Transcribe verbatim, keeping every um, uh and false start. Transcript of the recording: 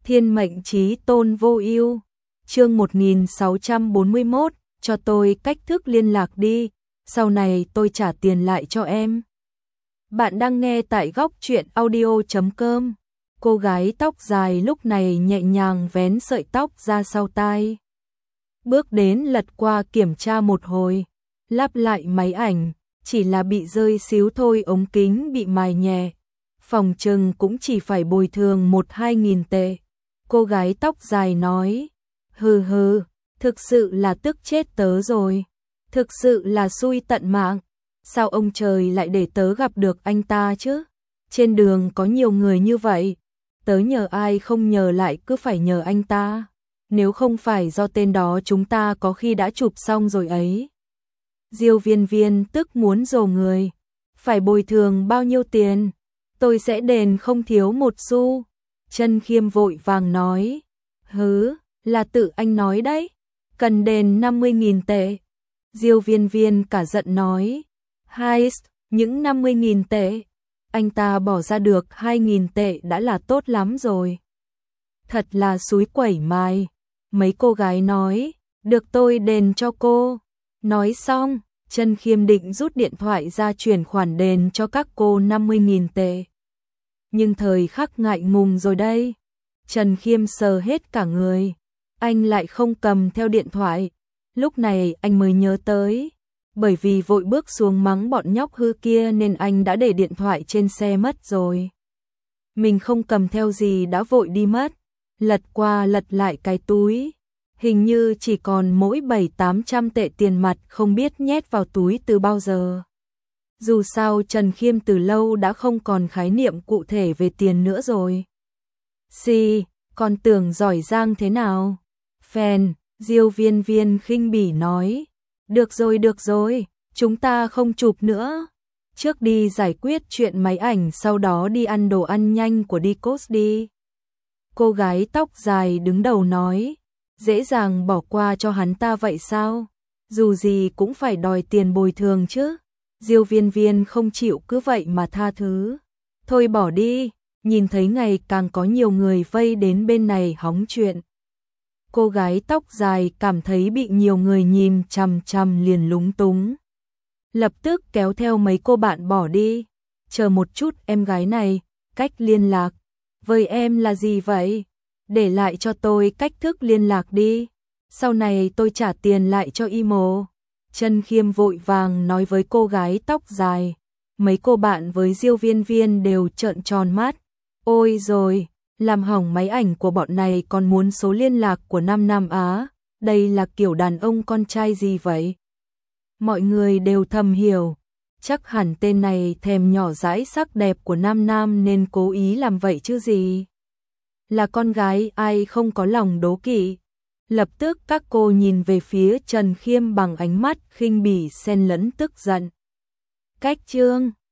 Thiên mệnh chí tôn vô ưu. Chương một nghìn sáu trăm bốn mươi mốt, cho tôi cách thức liên lạc đi, sau này tôi trả tiền lại cho em. Bạn đang nghe tại góc truyện audio chấm com. Cô gái tóc dài lúc này nhẹ nhàng vén sợi tóc ra sau tai. Bước đến lật qua kiểm tra một hồi, lắp lại máy ảnh, chỉ là bị rơi xíu thôi, ống kính bị mài nhẹ. Phòng trừng cũng chỉ phải bồi thường một hai nghìn tệ. Cô gái tóc dài nói, hừ hừ, thực sự là tức chết tớ rồi. Thực sự là xui tận mạng. Sao ông trời lại để tớ gặp được anh ta chứ? Trên đường có nhiều người như vậy, tớ nhờ ai không nhờ lại cứ phải nhờ anh ta. Nếu không phải do tên đó chúng ta có khi đã chụp xong rồi ấy. Diêu Viên Viên tức muốn rồ người. Phải bồi thường bao nhiêu tiền? Tôi sẽ đền không thiếu một xu. Trần Khiêm vội vàng nói, hứ, là tự anh nói đấy, cần đền năm mươi nghìn tệ. Diêu Viên Viên cả giận nói, hai, những năm mươi nghìn tệ, anh ta bỏ ra được hai nghìn tệ đã là tốt lắm rồi. Thật là xúi quẩy mài. Mấy cô gái nói, được tôi đền cho cô. Nói xong, Trần Khiêm định rút điện thoại ra chuyển khoản đền cho các cô năm mươi nghìn tệ. Nhưng thời khắc ngại ngùng rồi đây. Trần Khiêm sờ hết cả người. Anh lại không cầm theo điện thoại. Lúc này anh mới nhớ tới. Bởi vì vội bước xuống mắng bọn nhóc hư kia nên anh đã để điện thoại trên xe mất rồi. Mình không cầm theo gì đã vội đi mất. Lật qua lật lại cái túi. Hình như chỉ còn mỗi bảy tám trăm tệ tiền mặt không biết nhét vào túi từ bao giờ. Dù sao Trần Khiêm từ lâu đã không còn khái niệm cụ thể về tiền nữa rồi. Xì, còn tưởng giỏi giang thế nào? Phèn, Diêu Viên Viên khinh bỉ nói. Được rồi được rồi, chúng ta không chụp nữa. Trước đi giải quyết chuyện máy ảnh, sau đó đi ăn đồ ăn nhanh của Dicos đi. Cô gái tóc dài đứng đầu nói. Dễ dàng bỏ qua cho hắn ta vậy sao? Dù gì cũng phải đòi tiền bồi thường chứ. Diêu Viên Viên không chịu cứ vậy mà tha thứ. Thôi bỏ đi, nhìn thấy ngày càng có nhiều người vây đến bên này hóng chuyện. Cô gái tóc dài cảm thấy bị nhiều người nhìn chằm chằm liền lúng túng. Lập tức kéo theo mấy cô bạn bỏ đi. Chờ một chút em gái này, cách liên lạc. Với em là gì vậy? Để lại cho tôi cách thức liên lạc đi. Sau này tôi trả tiền lại cho imo. Trần Khiêm vội vàng nói với cô gái tóc dài. Mấy cô bạn với Diêu Viên Viên đều trợn tròn mắt. Ôi rồi, làm hỏng máy ảnh của bọn này còn muốn số liên lạc của Nam Nam Á. Đây là kiểu đàn ông con trai gì vậy? Mọi người đều thầm hiểu. Chắc hẳn tên này thèm nhỏ dãi sắc đẹp của Nam Nam nên cố ý làm vậy chứ gì. Là con gái ai không có lòng đố kỵ. Lập tức các cô nhìn về phía Trần Khiêm bằng ánh mắt khinh bỉ xen lẫn tức giận. Cách chương